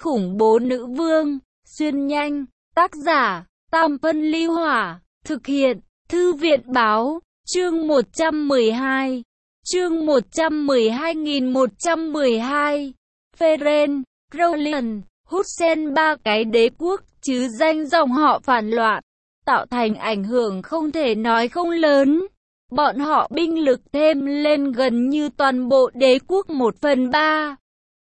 khủng bố nữ vương, xuyên nhanh, tác giả, Tam Phân Ly Hỏa, thực hiện, Thư viện Báo, chương 112, chương 112.112, Feren, Rowland, Hussein ba cái đế quốc, chứ danh dòng họ phản loạn, tạo thành ảnh hưởng không thể nói không lớn. Bọn họ binh lực thêm lên gần như toàn bộ đế quốc 1/3.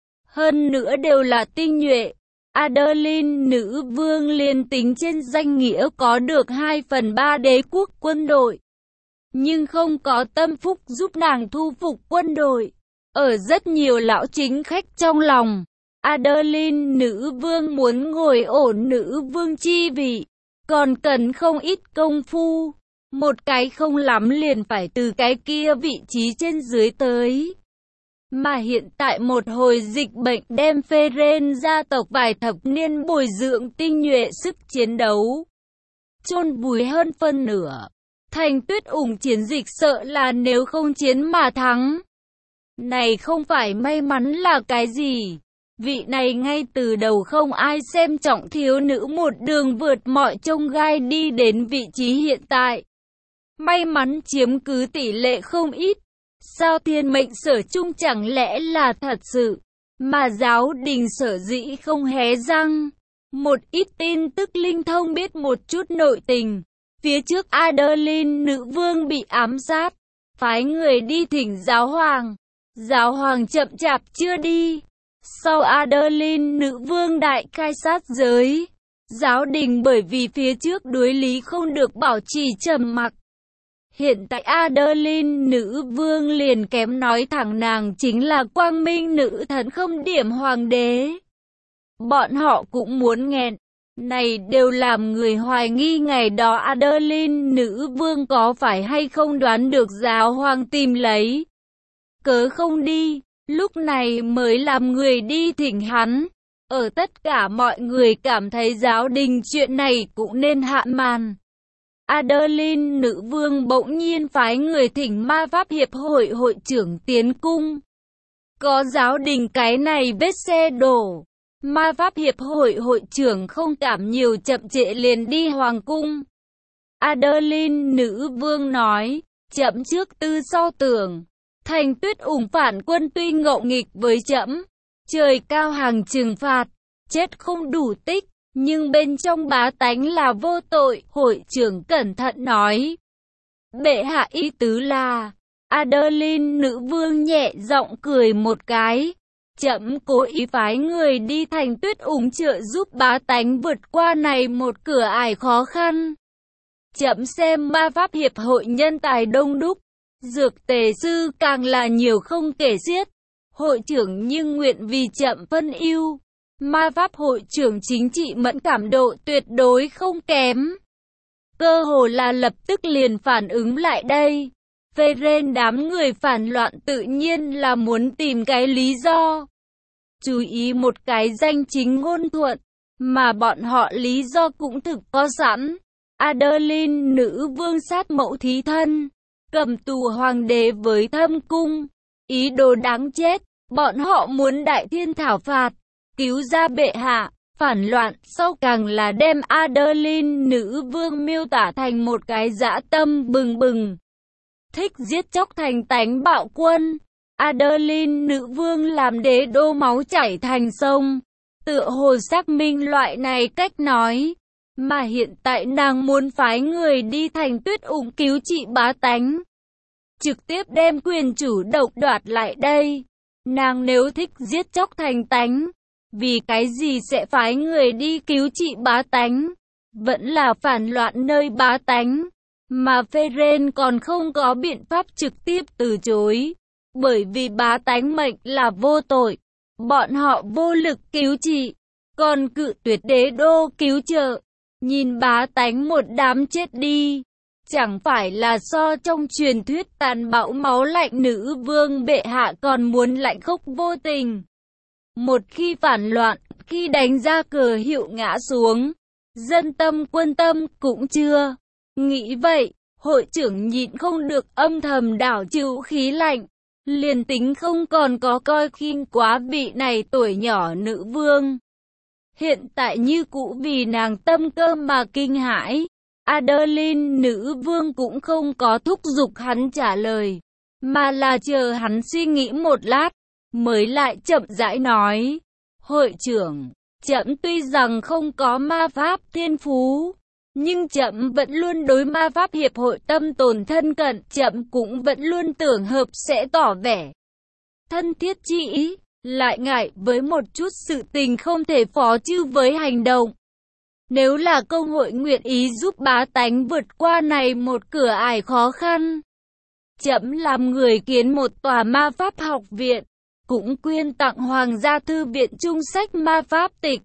Hơn nữa đều là tinh nhuệ. Adeline nữ vương liền tính trên danh nghĩa có được 2/3 đế quốc quân đội, nhưng không có tâm phúc giúp nàng thu phục quân đội. Ở rất nhiều lão chính khách trong lòng, Adeline nữ vương muốn ngồi ổn nữ vương chi vị, còn cần không ít công phu. Một cái không lắm liền phải từ cái kia vị trí trên dưới tới. Mà hiện tại một hồi dịch bệnh đem Feren gia tộc vài thập niên bồi dưỡng tinh nhuệ sức chiến đấu chôn vùi hơn phân nửa. Thành Tuyết ủng chiến dịch sợ là nếu không chiến mà thắng. Này không phải may mắn là cái gì. Vị này ngay từ đầu không ai xem trọng thiếu nữ một đường vượt mọi chông gai đi đến vị trí hiện tại. May mắn chiếm cứ tỷ lệ không ít. Sao thiên mệnh sở chung chẳng lẽ là thật sự, mà giáo đình sở dĩ không hé răng. Một ít tin tức linh thông biết một chút nội tình. Phía trước Adeline nữ vương bị ám sát, phái người đi thỉnh giáo hoàng. Giáo hoàng chậm chạp chưa đi. Sau Adeline nữ vương đại khai sát giới, giáo đình bởi vì phía trước đối lý không được bảo trì trầm mặc. Hiện tại Adeline nữ vương liền kém nói thẳng nàng chính là quang minh nữ thần không điểm hoàng đế. Bọn họ cũng muốn nghẹn. Này đều làm người hoài nghi ngày đó Adeline nữ vương có phải hay không đoán được giáo hoàng tìm lấy cớ không đi. Lúc này mới làm người đi thỉnh hắn. Ở tất cả mọi người cảm thấy giáo đình chuyện này cũng nên hạ màn. Adeline nữ vương bỗng nhiên phái người thỉnh ma pháp hiệp hội hội trưởng tiến cung. Có giáo đình cái này vết xe đổ. Ma pháp hiệp hội hội trưởng không cảm nhiều chậm trễ liền đi hoàng cung. Adeline nữ vương nói, chậm trước tư sau tưởng. Thành Tuyết ủng phản quân tuy ngộ nghịch với trẫm, trời cao hàng trừng phạt, chết không đủ tích, nhưng bên trong bá tánh là vô tội. Hội trưởng cẩn thận nói. Bệ hạ ý tứ là, Adeline nữ vương nhẹ giọng cười một cái. Trẫm cố ý phái người đi Thành Tuyết ủng trợ giúp bá tánh vượt qua này một cửa ải khó khăn. Trẫm xem ma pháp hiệp hội nhân tài đông đúc, dược tề sư càng là nhiều không kể xiết. Hội trưởng nhưng nguyện vì trẫm phân ưu. Ma pháp hội trưởng chính trị mẫn cảm độ tuyệt đối không kém. Cơ hồ là lập tức liền phản ứng lại đây. Feren đám người phản loạn tự nhiên là muốn tìm cái lý do. Chú ý một cái danh chính ngôn thuận, mà bọn họ lý do cũng thực có sẵn. Adeline nữ vương sát mẫu thí thân, cầm tù hoàng đế với thâm cung, ý đồ đáng chết. Bọn họ muốn đại thiên thảo phạt, cứu ra bệ hạ. Phản loạn sau càng là đem Adeline nữ vương miêu tả thành một cái dã tâm bừng bừng, thích giết chóc thành tánh bạo quân. Adeline nữ vương làm đế đô máu chảy thành sông, tựa hồ xác minh loại này cách nói. Mà hiện tại nàng muốn phái người đi Thành Tuyết ủng cứu trị bá tánh, trực tiếp đem quyền chủ động đoạt lại đây. Nàng nếu thích giết chóc thành tánh, vì cái gì sẽ phái người đi cứu trị bá tánh? Vẫn là phản loạn nơi bá tánh. Mà Feren còn không có biện pháp trực tiếp từ chối. Bởi vì bá tánh mệnh là vô tội. Bọn họ vô lực cứu trị, còn cự tuyệt đế đô cứu trợ. Nhìn bá tánh một đám chết đi, chẳng phải là so trong truyền thuyết tàn bạo máu lạnh nữ vương bệ hạ còn muốn lạnh khốc vô tình. Một khi phản loạn, khi đánh ra cờ hiệu ngã xuống, dân tâm quân tâm cũng chưa. Nghĩ vậy, hội trưởng nhịn không được âm thầm đảo chịu khí lạnh. Liền tính không còn có coi khinh quá vị này tuổi nhỏ nữ vương, Hiện tại như cũ vì nàng tâm cơ mà kinh hãi. Adeline nữ vương cũng không có thúc giục hắn trả lời, mà là chờ hắn suy nghĩ một lát, mới lại chậm rãi nói. Hội trưởng, trẫm tuy rằng không có ma pháp thiên phú, nhưng trẫm vẫn luôn đối ma pháp hiệp hội tâm tồn thân cận, trẫm cũng vẫn luôn tưởng hợp sẽ tỏ vẻ thân thiết chi ý, lại ngại với một chút sự tình không thể phó chư với hành động. Nếu là công hội nguyện ý giúp bá tánh vượt qua này một cửa ải khó khăn, trẫm làm người kiến một tòa ma pháp học viện, cũng quyên tặng Hoàng gia thư viện chung sách ma pháp tịch.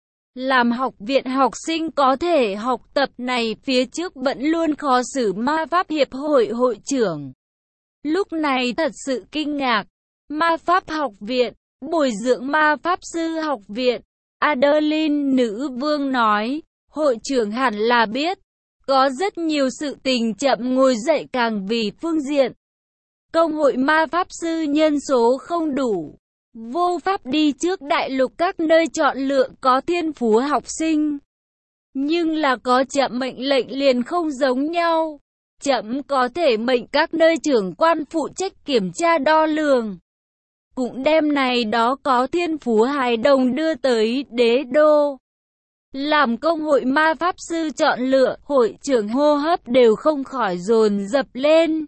Làm học viện học sinh có thể học tập này phía trước vẫn luôn khó xử ma pháp hiệp hội hội trưởng. Lúc này thật sự kinh ngạc. Ma pháp học viện, bồi dưỡng ma pháp sư học viện. Adeline nữ vương nói, hội trưởng hẳn là biết, có rất nhiều sự tình chậm ngồi dậy càng vì phương diện. Công hội ma pháp sư nhân số không đủ, vô pháp đi trước đại lục các nơi chọn lựa có thiên phú học sinh. Nhưng là có chậm mệnh lệnh liền không giống nhau. Chậm có thể mệnh các nơi trưởng quan phụ trách kiểm tra đo lường. Cũng đem này đó có thiên phú hài đồng đưa tới đế đô. Làm công hội ma pháp sư chọn lựa, hội trưởng hô hấp đều không khỏi dồn dập lên.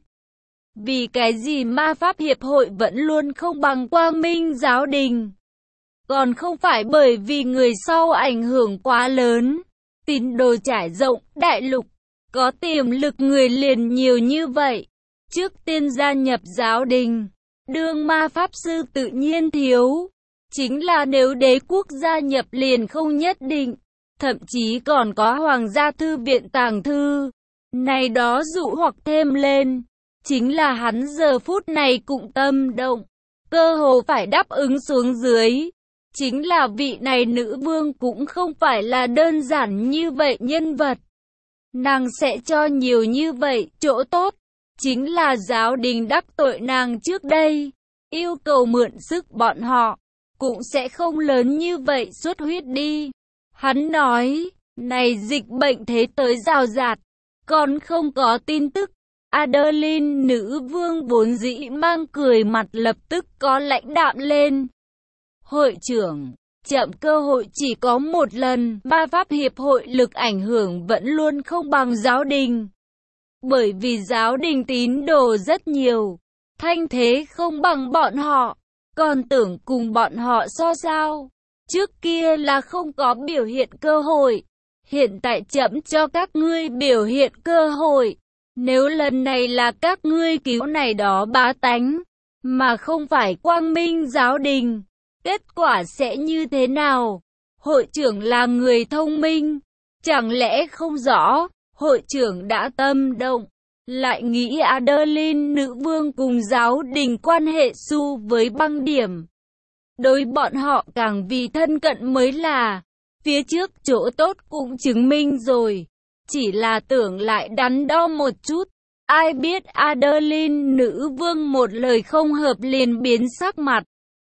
Vì cái gì ma pháp hiệp hội vẫn luôn không bằng Quang Minh giáo đình? Còn không phải bởi vì người sau ảnh hưởng quá lớn, tín đồ trải rộng, đại lục, có tiềm lực người liền nhiều như vậy. Trước tiên gia nhập giáo đình, đương ma pháp sư tự nhiên thiếu. Chính là nếu đế quốc gia nhập liền không nhất định, thậm chí còn có Hoàng gia thư viện tàng thư. Này đó dụ hoặc thêm lên. Chính là hắn giờ phút này cũng tâm động, cơ hồ phải đáp ứng xuống dưới. Chính là vị này nữ vương cũng không phải là đơn giản như vậy nhân vật. Nàng sẽ cho nhiều như vậy chỗ tốt. Chính là giáo đình đắc tội nàng trước đây, yêu cầu mượn sức bọn họ, cũng sẽ không lớn như vậy xuất huyết đi. Hắn nói, này dịch bệnh thế tới rào rạt, còn không có tin tức. Adeline nữ vương vốn dĩ mang cười mặt lập tức có lãnh đạm lên. Hội trưởng, chậm cơ hội chỉ có một lần, ma pháp hiệp hội lực ảnh hưởng vẫn luôn không bằng giáo đình. Bởi vì giáo đình tín đồ rất nhiều, thanh thế không bằng bọn họ, còn tưởng cùng bọn họ so sao. Trước kia là không có biểu hiện cơ hội, hiện tại chậm cho các ngươi biểu hiện cơ hội. Nếu lần này là các ngươi cứu này đó bá tánh, mà không phải Quang Minh giáo đình, kết quả sẽ như thế nào? Hội trưởng là người thông minh, chẳng lẽ không rõ, hội trưởng đã tâm động, lại nghĩ Adeline nữ vương cùng giáo đình quan hệ xu với băng điểm. Đối bọn họ càng vì thân cận mới là, phía trước chỗ tốt cũng chứng minh rồi. Chỉ là tưởng lại đắn đo một chút, ai biết Adeline nữ vương một lời không hợp liền biến sắc mặt.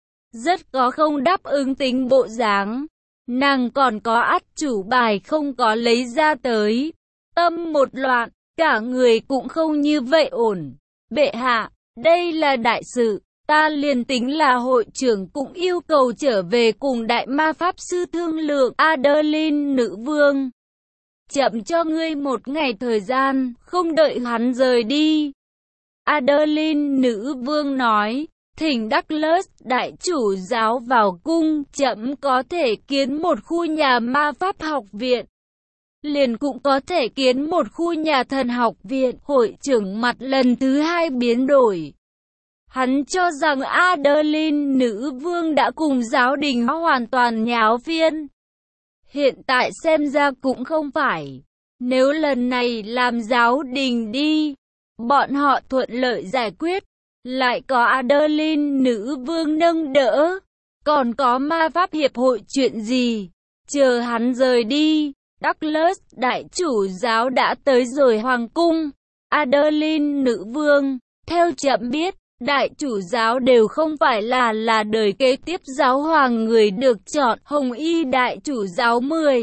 Rất có không đáp ứng tính bộ dáng, nàng còn có át chủ bài không có lấy ra tới. Tâm một loạn, cả người cũng không như vậy ổn. Bệ hạ, đây là đại sự, ta liền tính là hội trưởng cũng yêu cầu trở về cùng đại ma pháp sư thương lượng. Adeline nữ vương, chậm cho ngươi một ngày thời gian, không đợi hắn rời đi. Adeline nữ vương nói, thỉnh Douglas đại chủ giáo vào cung, chậm có thể kiến một khu nhà ma pháp học viện. Liền cũng có thể kiến một khu nhà thần học viện. Hội trưởng mặt lần thứ hai biến đổi. Hắn cho rằng Adeline nữ vương đã cùng giáo đình hoàn toàn nháo phiên. Hiện tại xem ra cũng không phải. Nếu lần này làm giáo đình đi, bọn họ thuận lợi giải quyết, lại có Adeline nữ vương nâng đỡ, còn có ma pháp hiệp hội chuyện gì, chờ hắn rời đi. Douglas đại chủ giáo đã tới rồi hoàng cung. Adeline nữ vương, theo chậm biết, Đại chủ giáo đều không phải là đời kế tiếp giáo hoàng người được chọn. Hồng Y đại chủ giáo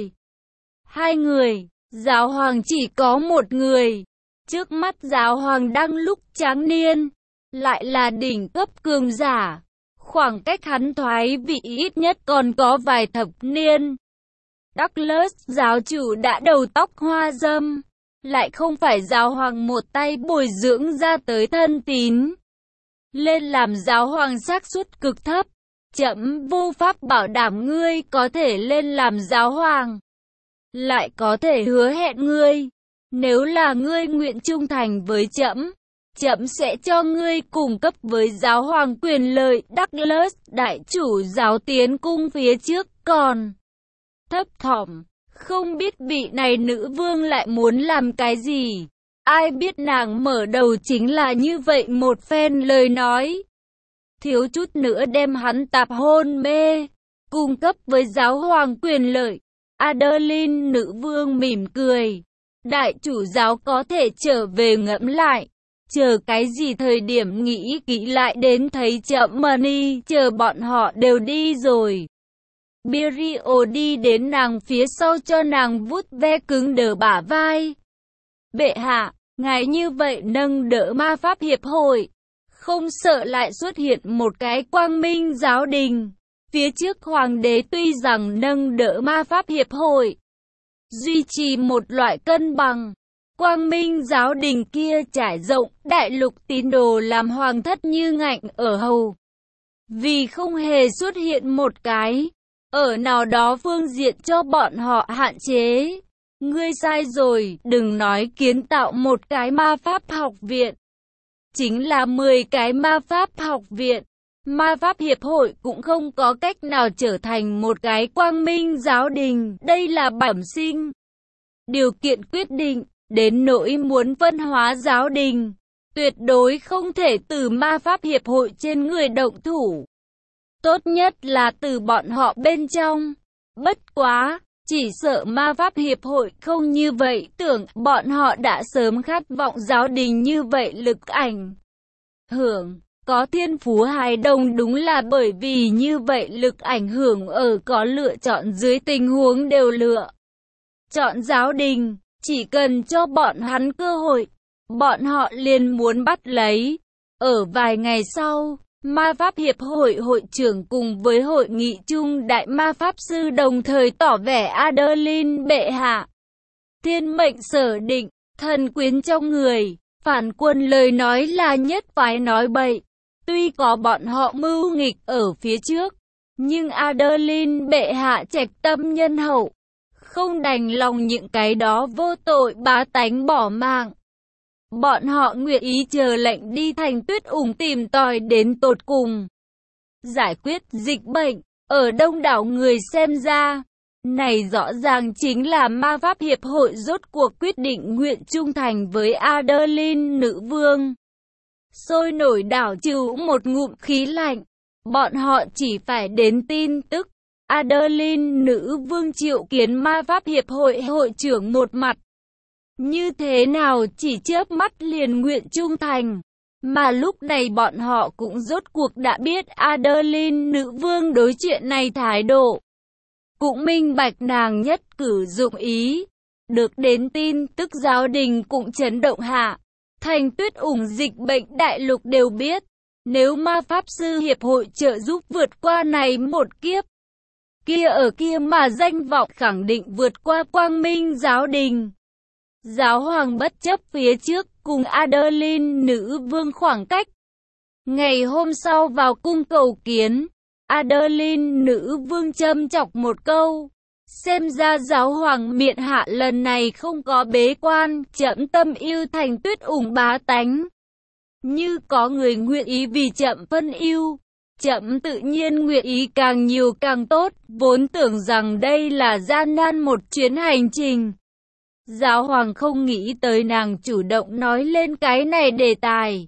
12 người, giáo hoàng chỉ có một người. Trước mắt giáo hoàng đang lúc tráng niên, lại là đỉnh cấp cường giả. Khoảng cách hắn thoái vị ít nhất còn có vài thập niên. Douglas giáo chủ đã đầu tóc hoa râm, lại không phải giáo hoàng một tay bồi dưỡng ra tới thân tín. Lên làm giáo hoàng xác suất cực thấp, trẫm vô pháp bảo đảm ngươi có thể lên làm giáo hoàng. Lại có thể hứa hẹn ngươi, nếu là ngươi nguyện trung thành với trẫm, trẫm sẽ cho ngươi cung cấp với giáo hoàng quyền lợi. Douglas đại chủ giáo tiến cung phía trước còn thấp thỏm, không biết vị này nữ vương lại muốn làm cái gì. Ai biết nàng mở đầu chính là như vậy một phen lời nói, thiếu chút nữa đem hắn tạp hôn mê, cung cấp với giáo hoàng quyền lợi. Adeline nữ vương mỉm cười, đại chủ giáo có thể trở về ngẫm lại, chờ cái gì thời điểm nghĩ kỹ lại đến thấy chậm money, chờ bọn họ đều đi rồi. Birio đi đến nàng phía sau cho nàng vuốt ve cứng đờ bả vai. Bệ hạ, ngài như vậy nâng đỡ ma pháp hiệp hội, không sợ lại xuất hiện một cái quang minh giáo đình. Phía trước hoàng đế tuy rằng nâng đỡ ma pháp hiệp hội, duy trì một loại cân bằng. Quang minh giáo đình kia trải rộng đại lục tín đồ làm hoàng thất như ngạnh ở hầu. Vì không hề xuất hiện một cái, ở nào đó phương diện cho bọn họ hạn chế. Ngươi sai rồi, đừng nói kiến tạo một cái ma pháp học viện. Chính là 10 cái ma pháp học viện. Ma pháp hiệp hội cũng không có cách nào trở thành một cái quang minh giáo đình. Đây là bẩm sinh điều kiện quyết định, đến nỗi muốn phân hóa giáo đình, tuyệt đối không thể từ ma pháp hiệp hội trên người động thủ. Tốt nhất là từ bọn họ bên trong. Bất quá, chỉ sợ ma pháp hiệp hội không như vậy, tưởng bọn họ đã sớm khát vọng giáo đình như vậy lực ảnh hưởng. Có thiên phú hài đồng đúng là bởi vì như vậy lực ảnh hưởng ở có lựa chọn dưới tình huống đều lựa chọn giáo đình, chỉ cần cho bọn hắn cơ hội, bọn họ liền muốn bắt lấy. Ở vài ngày sau, ma pháp hiệp hội hội trưởng cùng với hội nghị chung đại ma pháp sư đồng thời tỏ vẻ Adeline bệ hạ. Thiên mệnh sở định, thần quyến trong người, phản quân lời nói là nhất phái nói bậy. Tuy có bọn họ mưu nghịch ở phía trước, nhưng Adeline bệ hạ trạch tâm nhân hậu, không đành lòng những cái đó vô tội bá tánh bỏ mạng. Bọn họ nguyện ý chờ lệnh đi thành Tuyết Ủng tìm tòi đến tột cùng, giải quyết dịch bệnh. Ở đông đảo người xem ra, này rõ ràng chính là ma pháp hiệp hội rốt cuộc quyết định nguyện trung thành với Adeline nữ vương. Sôi nổi đảo trừ một ngụm khí lạnh, bọn họ chỉ phải đến tin tức Adeline nữ vương triệu kiến ma pháp hiệp hội hội trưởng một mặt. Như thế nào chỉ chớp mắt liền nguyện trung thành. Mà lúc này bọn họ cũng rốt cuộc đã biết Adeline nữ vương đối chuyện này thái độ. Cũng minh bạch nàng nhất cử dụng ý. Được đến tin tức giáo đình cũng chấn động hạ. Thành Tuyết Ủng dịch bệnh đại lục đều biết. Nếu ma pháp sư hiệp hội trợ giúp vượt qua này một kiếp, kia ở kia mà danh vọng khẳng định vượt qua quang minh giáo đình. Giáo hoàng bất chấp phía trước cùng Adeline nữ vương khoảng cách. Ngày hôm sau vào cung cầu kiến, Adeline nữ vương châm chọc một câu. Xem ra giáo hoàng miện hạ lần này không có bế quan, trẫm tâm yêu Thành Tuyết Ủng bá tánh. Như có người nguyện ý vì trẫm phân yêu, trẫm tự nhiên nguyện ý càng nhiều càng tốt, vốn tưởng rằng đây là gian nan một chuyến hành trình. Giáo hoàng không nghĩ tới nàng chủ động nói lên cái này đề tài.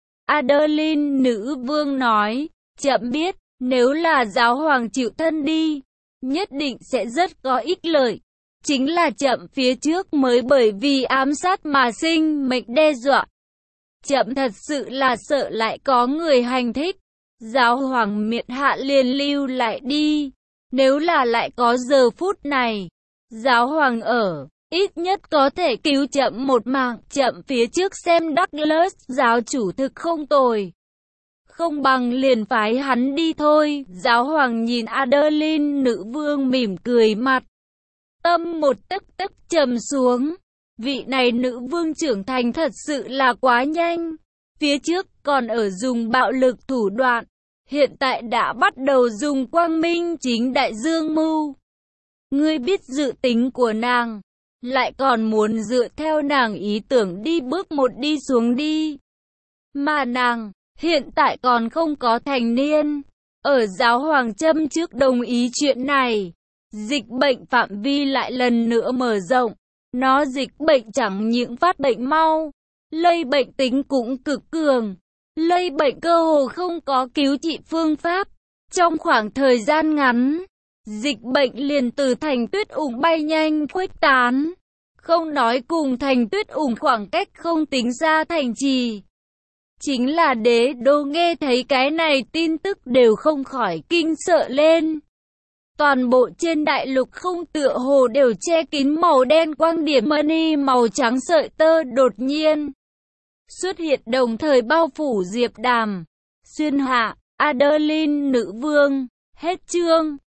Adeline nữ vương nói, trẫm biết, nếu là giáo hoàng chịu thân đi, nhất định sẽ rất có ích lợi. Chính là trẫm phía trước mới bởi vì ám sát mà sinh mệnh đe dọa. Chậm thật sự là sợ lại có người hành thích. Giáo hoàng miệt hạ liền lưu lại đi. Nếu là lại có giờ phút này, giáo hoàng ở, ít nhất có thể cứu chậm một mạng. Chậm phía trước xem Douglas giáo chủ thực không tồi. Không bằng liền phái hắn đi thôi. Giáo hoàng nhìn Adeline nữ vương mỉm cười, mặt tâm một tấc tấc trầm xuống. Vị này nữ vương trưởng thành thật sự là quá nhanh. Phía trước còn ở dùng bạo lực thủ đoạn, hiện tại đã bắt đầu dùng quang minh chính đại dương mưu. Ngươi biết dự tính của nàng, lại còn muốn dựa theo nàng ý tưởng đi bước một đi xuống đi. Mà nàng, hiện tại còn không có thành niên. Ở giáo hoàng châm trước đồng ý chuyện này, dịch bệnh phạm vi lại lần nữa mở rộng. Nó dịch bệnh chẳng những phát bệnh mau, lây bệnh tính cũng cực cường. Lây bệnh cơ hồ không có cứu trị phương pháp. Trong khoảng thời gian ngắn, dịch bệnh liền từ thành tuyết ủng bay nhanh khuếch tán. Không nói cùng thành tuyết ủng khoảng cách không tính ra thành trì. Chính là đế đô nghe thấy cái này tin tức đều không khỏi kinh sợ lên. Toàn bộ trên đại lục không tựa hồ đều che kín màu đen quang điểm money màu trắng sợi tơ đột nhiên xuất hiện đồng thời bao phủ Diệp Đàm, Xuyên Hạ, Adeline nữ vương. Hết chương.